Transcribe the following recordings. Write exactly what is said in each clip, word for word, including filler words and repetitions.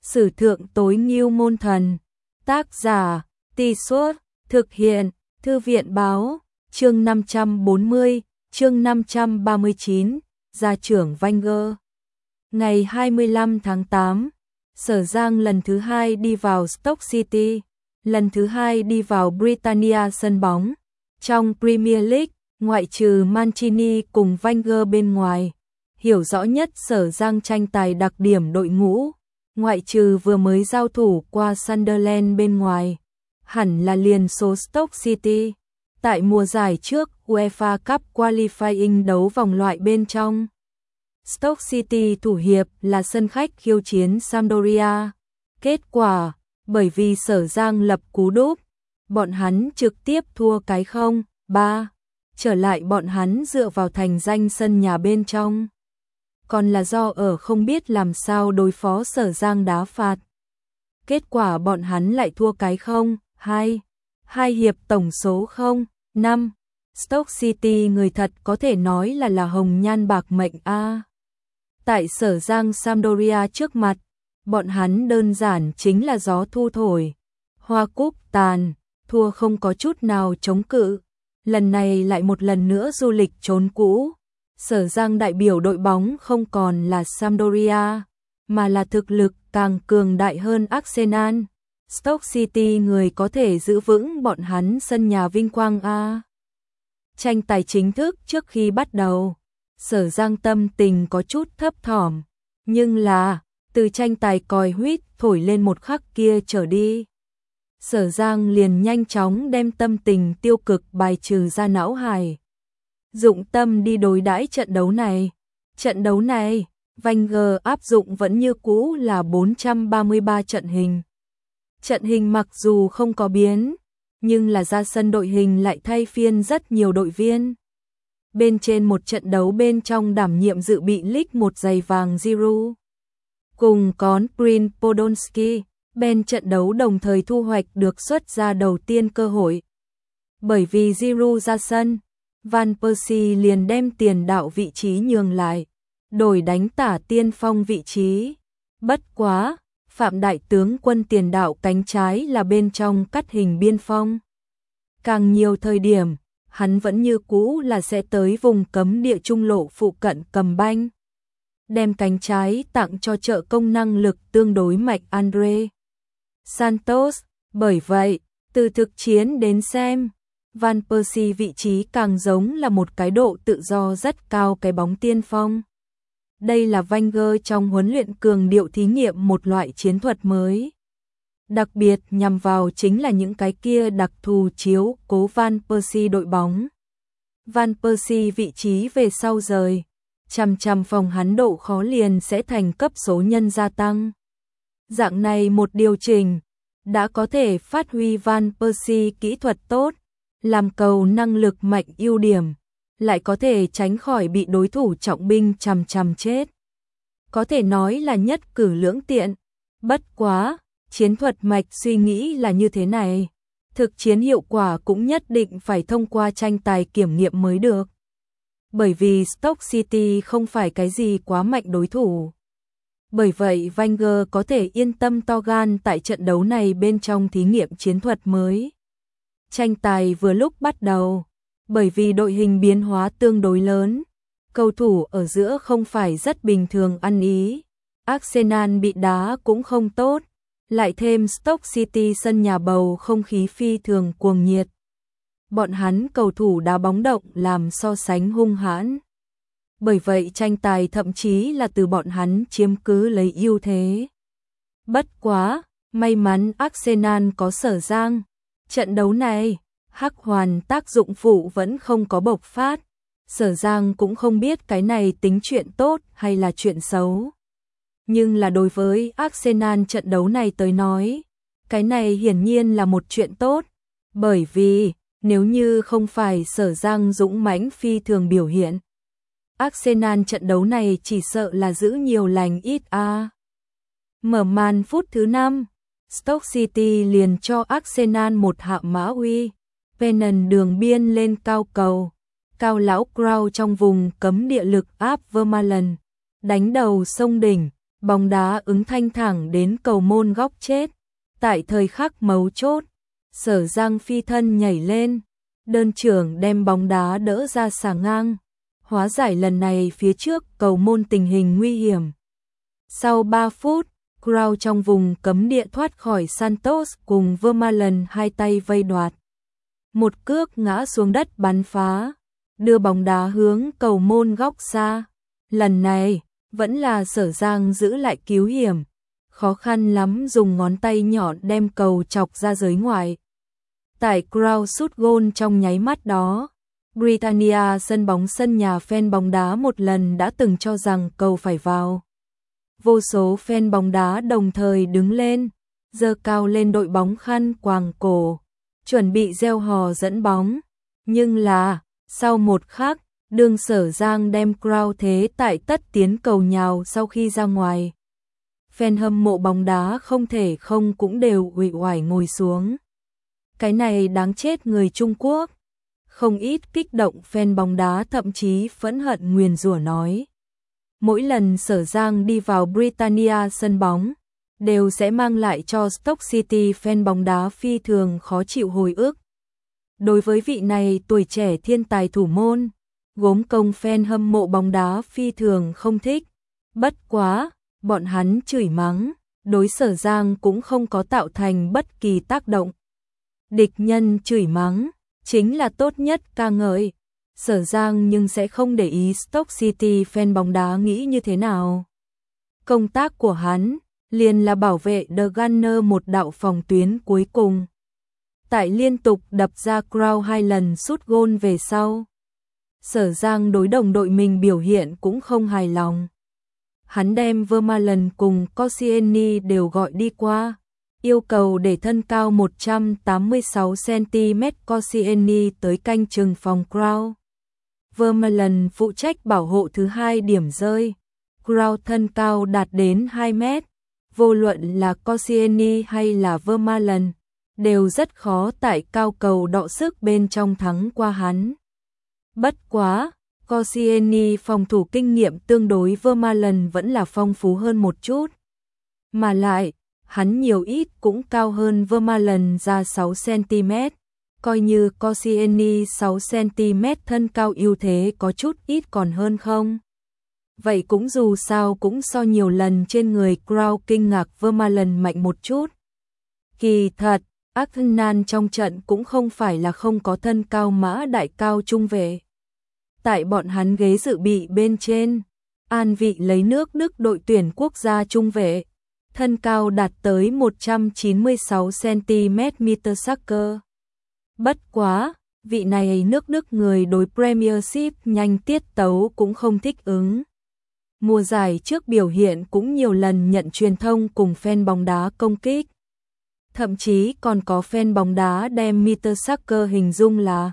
Sử thượng tối ngưu môn thần. Tác giả, Tì Suốt, thực hiện, Thư viện báo, chương năm trăm bốn mươi, chương năm trăm ba mươi chín, gia trưởng Wenger. Ngày hai mươi lăm tháng tám, Sở Giang lần thứ hai đi vào Stoke City, lần thứ hai đi vào Britannia sân bóng. Trong Premier League, ngoại trừ Mancini cùng Wenger bên ngoài, hiểu rõ nhất Sở Giang tranh tài đặc điểm đội ngũ, ngoại trừ vừa mới giao thủ qua Sunderland bên ngoài, hẳn là liền số Stoke City. Tại mùa giải trước UEFA Cup Qualifying đấu vòng loại bên trong, Stoke City thủ hiệp là sân khách khiêu chiến Sampdoria. Kết quả, bởi vì Sở Giang lập cú đúp, bọn hắn trực tiếp thua cái không ba. Trở lại bọn hắn dựa vào thành danh sân nhà bên trong, còn là do ở không biết làm sao đối phó Sở Giang đá phạt. Kết quả bọn hắn lại thua cái không hai. Hai hiệp tổng số không năm. Stoke City người thật có thể nói là là hồng nhan bạc mệnh a. Tại Sở Giang Sampdoria trước mặt, bọn hắn đơn giản chính là gió thu thổi, hoa cúc tàn, thua không có chút nào chống cự. Lần này lại một lần nữa du lịch trốn cũ. Sở Giang đại biểu đội bóng không còn là Sampdoria, mà là thực lực càng cường đại hơn Arsenal. Stoke City người có thể giữ vững bọn hắn sân nhà vinh quang a. Tranh tài chính thức trước khi bắt đầu, Sở Giang tâm tình có chút thấp thỏm, nhưng là từ tranh tài còi huýt thổi lên một khắc kia trở đi, Sở Giang liền nhanh chóng đem tâm tình tiêu cực bài trừ ra não hải, dụng tâm đi đối đãi trận đấu này. Trận đấu này, Wenger áp dụng vẫn như cũ là bốn trăm ba mươi ba trận hình. Trận hình mặc dù không có biến, nhưng là ra sân đội hình lại thay phiên rất nhiều đội viên. Bên trên một trận đấu bên trong đảm nhiệm dự bị League một giày vàng Giroud, cùng con Prince Podolski, bên trận đấu đồng thời thu hoạch được xuất ra đầu tiên cơ hội. Bởi vì Giroud ra sân, Van Persie liền đem tiền đạo vị trí nhường lại, đổi đánh tả tiên phong vị trí. Bất quá, Phạm đại tướng quân tiền đạo cánh trái là bên trong cắt hình biên phong. Càng nhiều thời điểm, hắn vẫn như cũ là sẽ tới vùng cấm địa trung lộ phụ cận cầm banh, đem cánh trái tặng cho trợ công năng lực tương đối mạnh Andre Santos. Bởi vậy, từ thực chiến đến xem, Van Persie vị trí càng giống là một cái độ tự do rất cao cái bóng tiên phong. Đây là Wenger trong huấn luyện cường điệu thí nghiệm một loại chiến thuật mới, đặc biệt nhằm vào chính là những cái kia đặc thù chiếu cố Van Persie đội bóng. Van Persie vị trí về sau rời, chằm chằm phòng hắn độ khó liền sẽ thành cấp số nhân gia tăng. Dạng này một điều chỉnh, đã có thể phát huy Van Persie kỹ thuật tốt, làm cầu năng lực mạnh ưu điểm, lại có thể tránh khỏi bị đối thủ trọng binh chằm chằm chết. Có thể nói là nhất cử lưỡng tiện. Bất quá, chiến thuật mạch suy nghĩ là như thế này, thực chiến hiệu quả cũng nhất định phải thông qua tranh tài kiểm nghiệm mới được. Bởi vì Stoke City không phải cái gì quá mạnh đối thủ. Bởi vậy Wenger có thể yên tâm to gan tại trận đấu này bên trong thí nghiệm chiến thuật mới. Tranh tài vừa lúc bắt đầu, bởi vì đội hình biến hóa tương đối lớn, cầu thủ ở giữa không phải rất bình thường ăn ý. Arsenal bị đá cũng không tốt, lại thêm Stoke City sân nhà bầu không khí phi thường cuồng nhiệt. Bọn hắn cầu thủ đá bóng động làm so sánh hung hãn. Bởi vậy tranh tài thậm chí là từ bọn hắn chiếm cứ lấy ưu thế. Bất quá, may mắn Arsenal có Sở Giang. Trận đấu này, hắc hoàn tác dụng phụ vẫn không có bộc phát. Sở Giang cũng không biết cái này tính chuyện tốt hay là chuyện xấu. Nhưng là đối với Arsenal trận đấu này tới nói, cái này hiển nhiên là một chuyện tốt. Bởi vì, nếu như không phải Sở Giang dũng mãnh phi thường biểu hiện, Arsenal trận đấu này chỉ sợ là giữ nhiều lành ít a. À. Mở màn phút thứ năm, Stoke City liền cho Arsenal một hạ mã uy. Pennant đường biên lên cao cầu, cao lão Crow trong vùng cấm địa lực áp Vermaelen, đánh đầu sông đỉnh, bóng đá ứng thanh thẳng đến cầu môn góc chết. Tại thời khắc mấu chốt, Sở Giang phi thân nhảy lên, đơn trưởng đem bóng đá đỡ ra xà ngang. Hóa giải lần này phía trước cầu môn tình hình nguy hiểm. Sau ba phút, Crouch trong vùng cấm địa thoát khỏi Santos cùng Vermaelen hai tay vây đoạt. Một cước ngã xuống đất bắn phá, đưa bóng đá hướng cầu môn góc xa. Lần này, vẫn là Sở Giang giữ lại cứu hiểm, khó khăn lắm dùng ngón tay nhọn đem cầu chọc ra giới ngoài. Tại Crouch sút gôn trong nháy mắt đó, Britannia sân bóng sân nhà fan bóng đá một lần đã từng cho rằng cầu phải vào. Vô số fan bóng đá đồng thời đứng lên, giơ cao lên đội bóng khăn quàng cổ, chuẩn bị reo hò dẫn bóng. Nhưng là, sau một khắc, đường Sở Giang đem Crouch thế tại tất tiến cầu nhào sau khi ra ngoài. Fan hâm mộ bóng đá không thể không cũng đều uể oải ngồi xuống. Cái này đáng chết người Trung Quốc. Không ít kích động fan bóng đá thậm chí phẫn hận nguyền rủa nói. Mỗi lần Sở Giang đi vào Britannia sân bóng, đều sẽ mang lại cho Stoke City fan bóng đá phi thường khó chịu hồi ức. Đối với vị này tuổi trẻ thiên tài thủ môn, gốm công fan hâm mộ bóng đá phi thường không thích. Bất quá, bọn hắn chửi mắng, đối Sở Giang cũng không có tạo thành bất kỳ tác động. Địch nhân chửi mắng, chính là tốt nhất ca ngợi. Sở Giang nhưng sẽ không để ý Stoke City fan bóng đá nghĩ như thế nào. Công tác của hắn liền là bảo vệ The Gunner một đạo phòng tuyến cuối cùng. Tại liên tục đập ra Crouch hai lần sút gôn về sau, Sở Giang đối đồng đội mình biểu hiện cũng không hài lòng. Hắn đem Vermaelen cùng Koscielny đều gọi đi qua, yêu cầu để thân cao một trăm tám mươi sáu xăng-ti-mét Koscielny tới canh chừng phòng Crouch. Vermaelen phụ trách bảo hộ thứ hai điểm rơi. Crouch thân cao đạt đến hai mét, vô luận là Koscielny hay là Vermaelen, đều rất khó tại cao cầu đọ sức bên trong thắng qua hắn. Bất quá, Koscielny phòng thủ kinh nghiệm tương đối Vermaelen vẫn là phong phú hơn một chút. Mà lại, hắn nhiều ít cũng cao hơn Vermaelen ra sáu xăng-ti-mét, coi như Koscielny sáu xăng-ti-mét thân cao ưu thế có chút ít còn hơn không. Vậy cũng dù sao cũng so nhiều lần trên người Crouch kinh ngạc Vermaelen mạnh một chút. Kỳ thật, Arsenal trong trận cũng không phải là không có thân cao mã đại cao trung vệ. Tại bọn hắn ghế dự bị bên trên, an vị lấy nước Đức đội tuyển quốc gia trung vệ, thân cao đạt tới một trăm chín mươi sáu xăng-ti-mét Mertesacker. Bất quá, vị này nước Đức người đối Premiership nhanh tiết tấu cũng không thích ứng. Mùa giải trước biểu hiện cũng nhiều lần nhận truyền thông cùng fan bóng đá công kích. Thậm chí còn có fan bóng đá đem Mertesacker hình dung là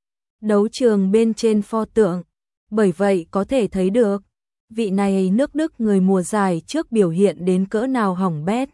đấu trường bên trên pho tượng. Bởi vậy có thể thấy được, vị này nước Đức người mùa giải trước biểu hiện đến cỡ nào hỏng bét.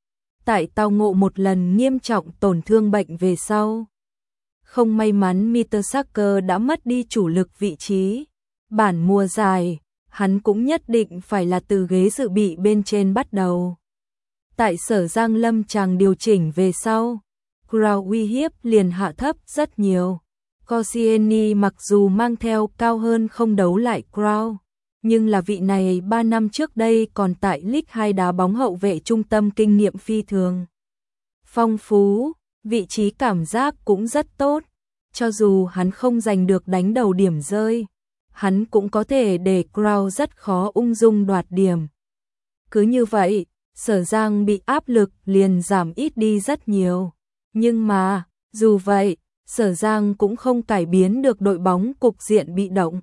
Tại tao ngộ một lần nghiêm trọng tổn thương bệnh về sau, không may mắn Mertesacker đã mất đi chủ lực vị trí. Bản mùa giải, hắn cũng nhất định phải là từ ghế dự bị bên trên bắt đầu. Tại Sở Giang lâm chàng điều chỉnh về sau, Crouch uy hiếp liền hạ thấp rất nhiều. Koscielny mặc dù mang theo cao hơn không đấu lại Crouch, nhưng là vị này ba năm trước đây còn tại League hai đá bóng hậu vệ trung tâm kinh nghiệm phi thường phong phú, vị trí cảm giác cũng rất tốt. Cho dù hắn không giành được đánh đầu điểm rơi, hắn cũng có thể để Crouch rất khó ung dung đoạt điểm. Cứ như vậy, Sở Giang bị áp lực liền giảm ít đi rất nhiều. Nhưng mà, dù vậy, Sở Giang cũng không cải biến được đội bóng cục diện bị động.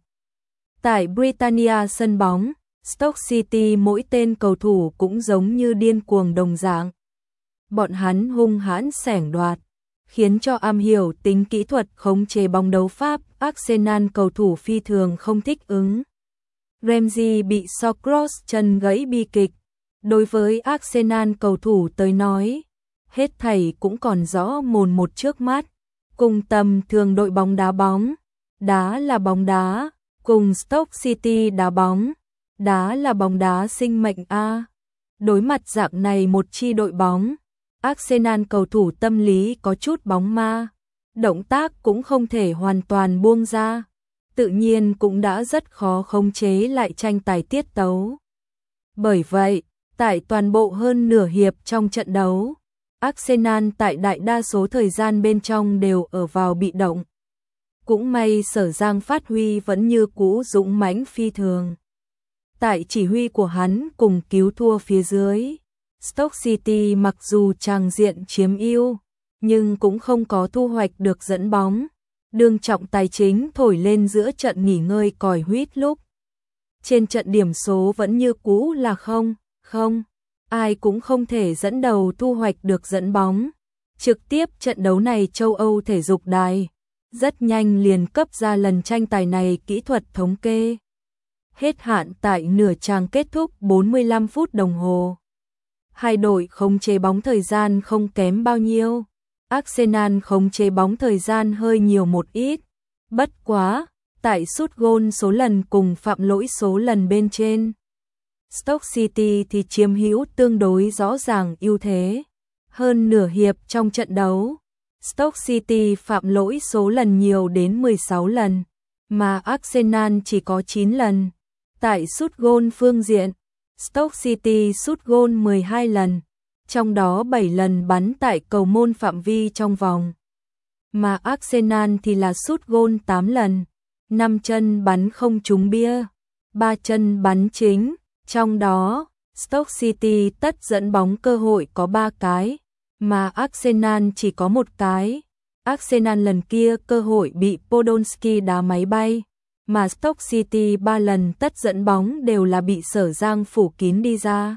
Tại Britannia sân bóng, Stoke City mỗi tên cầu thủ cũng giống như điên cuồng đồng dạng. Bọn hắn hung hãn xẻng đoạt, khiến cho am hiểu tính kỹ thuật khống chế bóng đấu Pháp, Arsenal cầu thủ phi thường không thích ứng. Ramsey bị Shawcross chân gãy bi kịch. Đối với Arsenal cầu thủ tới nói, hết thảy cũng còn rõ mồn một trước mắt. Cùng tầm thường đội bóng đá bóng, đá là bóng đá, cùng Stoke City đá bóng, đá là bóng đá sinh mệnh a. Đối mặt dạng này một chi đội bóng, Arsenal cầu thủ tâm lý có chút bóng ma, động tác cũng không thể hoàn toàn buông ra, tự nhiên cũng đã rất khó khống chế lại tranh tài tiết tấu. Bởi vậy, tại toàn bộ hơn nửa hiệp trong trận đấu, Arsenal tại đại đa số thời gian bên trong đều ở vào bị động. Cũng may Sở Giang phát huy vẫn như cũ dũng mãnh phi thường. Tại chỉ huy của hắn cùng cứu thua phía dưới, Stoke City mặc dù tràng diện chiếm ưu, nhưng cũng không có thu hoạch được dẫn bóng. Đương trọng tài chính thổi lên giữa trận nghỉ ngơi còi huýt lúc. Trên trận điểm số vẫn như cũ là không, không, ai cũng không thể dẫn đầu thu hoạch được dẫn bóng. Trực tiếp trận đấu này châu Âu thể dục đài rất nhanh liền cấp ra lần tranh tài này kỹ thuật thống kê. Hết hạn tại nửa trang kết thúc bốn mươi lăm phút đồng hồ. Hai đội khống chế bóng thời gian không kém bao nhiêu. Arsenal khống chế bóng thời gian hơi nhiều một ít. Bất quá, tại sút gôn số lần cùng phạm lỗi số lần bên trên, Stoke City thì chiếm hữu tương đối rõ ràng ưu thế. Hơn nửa hiệp trong trận đấu, Stoke City phạm lỗi số lần nhiều đến mười sáu lần, mà Arsenal chỉ có chín lần. Tại sút gôn phương diện, Stoke City sút gôn mười hai lần, trong đó bảy lần bắn tại cầu môn phạm vi trong vòng, mà Arsenal thì là sút gôn tám lần, năm chân bắn không trúng bia, ba chân bắn chính, trong đó Stoke City tất dẫn bóng cơ hội có ba cái, mà Arsenal chỉ có một cái. Arsenal lần kia cơ hội bị Podolski đá máy bay, mà Stoke City ba lần tất dẫn bóng đều là bị Sở Giang phủ kín đi ra.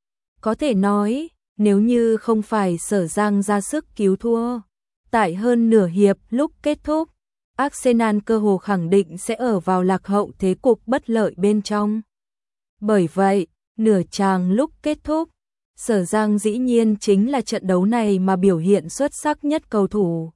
Có thể nói, nếu như không phải Sở Giang ra sức cứu thua, tại hơn nửa hiệp lúc kết thúc, Arsenal cơ hồ khẳng định sẽ ở vào lạc hậu thế cục bất lợi bên trong. Bởi vậy, nửa chàng lúc kết thúc, Sở Giang dĩ nhiên chính là trận đấu này mà biểu hiện xuất sắc nhất cầu thủ.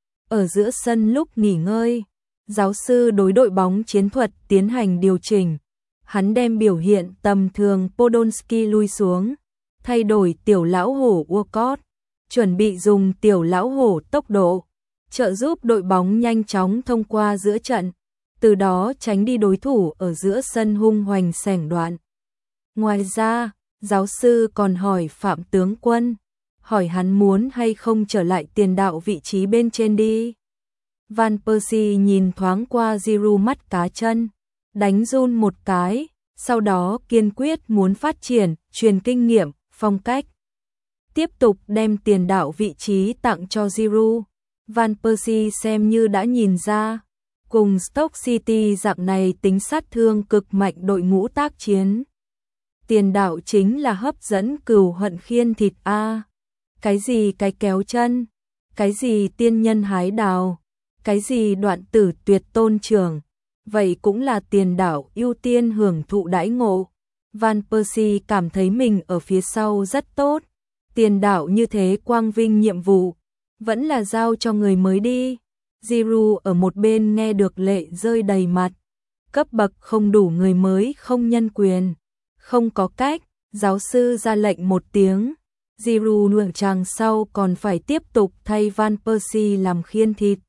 Ở giữa sân lúc nghỉ ngơi, giáo sư đối đội bóng chiến thuật tiến hành điều chỉnh. Hắn đem biểu hiện tầm thường Podolski lui xuống, thay đổi tiểu lão hổ Walcott, chuẩn bị dùng tiểu lão hổ tốc độ, trợ giúp đội bóng nhanh chóng thông qua giữa trận, từ đó tránh đi đối thủ ở giữa sân hung hoành sẻng đoạn. Ngoài ra, giáo sư còn hỏi Phạm Tướng Quân, hỏi hắn muốn hay không trở lại tiền đạo vị trí bên trên đi. Van Persie nhìn thoáng qua Giroud mắt cá chân, đánh run một cái, sau đó kiên quyết muốn phát triển, truyền kinh nghiệm, phong cách. Tiếp tục đem tiền đạo vị trí tặng cho Giroud. Van Persie xem như đã nhìn ra, cùng Stoke City dạng này tính sát thương cực mạnh đội ngũ tác chiến. Tiền đạo chính là hấp dẫn cừu hận khiên thịt a. Cái gì cái kéo chân, cái gì tiên nhân hái đào, cái gì đoạn tử tuyệt tôn trưởng, vậy cũng là tiền đạo ưu tiên hưởng thụ đãi ngộ. Van Persie cảm thấy mình ở phía sau rất tốt, tiền đạo như thế quang vinh nhiệm vụ, vẫn là giao cho người mới đi. Giroud ở một bên nghe được lệ rơi đầy mặt, cấp bậc không đủ người mới không nhân quyền, không có cách, giáo sư ra lệnh một tiếng. Giroud nửa chàng sau còn phải tiếp tục thay Van Persie làm khiên thịt.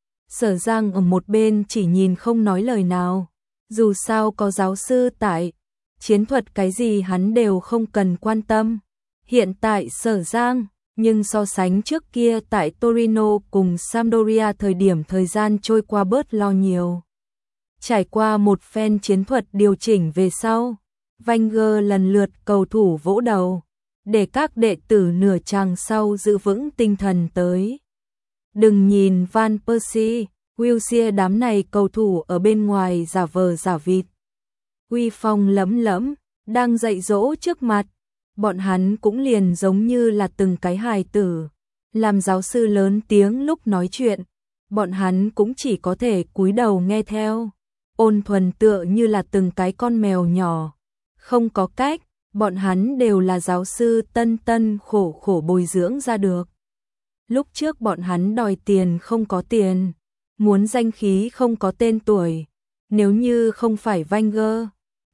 Sở Giang ở một bên chỉ nhìn không nói lời nào, dù sao có giáo sư tại, chiến thuật cái gì hắn đều không cần quan tâm. Hiện tại Sở Giang, nhưng so sánh trước kia tại Torino cùng Sampdoria thời điểm thời gian trôi qua bớt lo nhiều. Trải qua một phen chiến thuật điều chỉnh về sau, Wenger lần lượt cầu thủ vỗ đầu, để các đệ tử nửa chàng sau giữ vững tinh thần tới. Đừng nhìn Van Persie, Wilshere đám này cầu thủ ở bên ngoài giả vờ giả vịt, uy phong lẫm lẫm, đang dạy dỗ trước mặt, bọn hắn cũng liền giống như là từng cái hài tử. Làm giáo sư lớn tiếng lúc nói chuyện, bọn hắn cũng chỉ có thể cúi đầu nghe theo, ôn thuần tựa như là từng cái con mèo nhỏ. Không có cách, bọn hắn đều là giáo sư tân tân khổ khổ bồi dưỡng ra được. Lúc trước bọn hắn đòi tiền không có tiền, muốn danh khí không có tên tuổi. Nếu như không phải Wenger,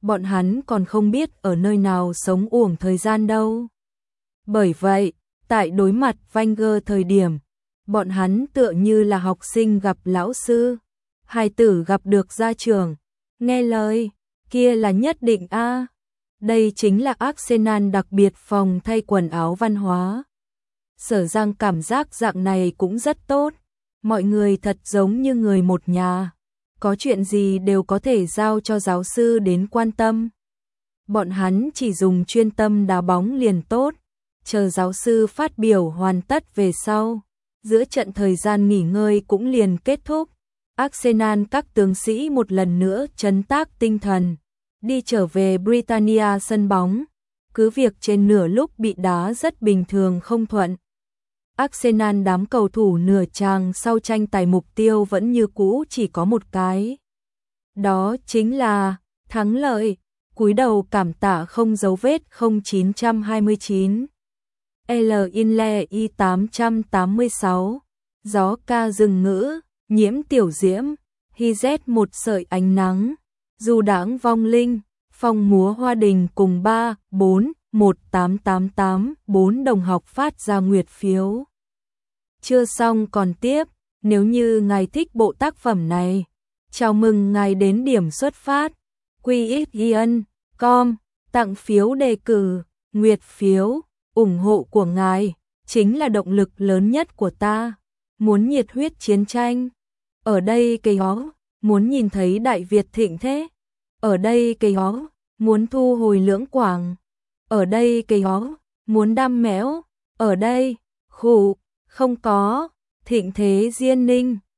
bọn hắn còn không biết ở nơi nào sống uổng thời gian đâu. Bởi vậy, tại đối mặt Wenger thời điểm, bọn hắn tựa như là học sinh gặp lão sư, hài tử gặp được gia trưởng, nghe lời, kia là nhất định a. Đây chính là Arsenal đặc biệt phòng thay quần áo văn hóa. Sở Giang cảm giác dạng này cũng rất tốt, mọi người thật giống như người một nhà, có chuyện gì đều có thể giao cho giáo sư đến quan tâm. Bọn hắn chỉ dùng chuyên tâm đá bóng liền tốt, chờ giáo sư phát biểu hoàn tất về sau, giữa trận thời gian nghỉ ngơi cũng liền kết thúc. Arsenal các tướng sĩ một lần nữa trấn tác tinh thần, đi trở về Britannia sân bóng, cứ việc trên nửa lúc bị đá rất bình thường không thuận. Arsenal đám cầu thủ nửa chàng sau tranh tài mục tiêu vẫn như cũ chỉ có một cái. Đó chính là thắng lợi, cúi đầu cảm tạ không dấu vết không chín hai chín. L Inle I tám tám sáu. Gió ca rừng ngữ, nhiễm tiểu diễm, hy rét một sợi ánh nắng. Du đãng vong linh, phong múa hoa đình cùng ba, bốn, một tám tám tám, bốn đồng học phát ra nguyệt phiếu. Chưa xong còn tiếp, nếu như ngài thích bộ tác phẩm này, chào mừng ngài đến điểm xuất phát, quy x ian chấm com, tặng phiếu đề cử, nguyệt phiếu, ủng hộ của ngài, chính là động lực lớn nhất của ta, muốn nhiệt huyết chiến tranh, ở đây cây hó, muốn nhìn thấy Đại Việt thịnh thế, ở đây cây hó, muốn thu hồi Lưỡng Quảng, ở đây cây hó, muốn đam mẽo, ở đây, khủ, không có, thịnh thế Diên Ninh.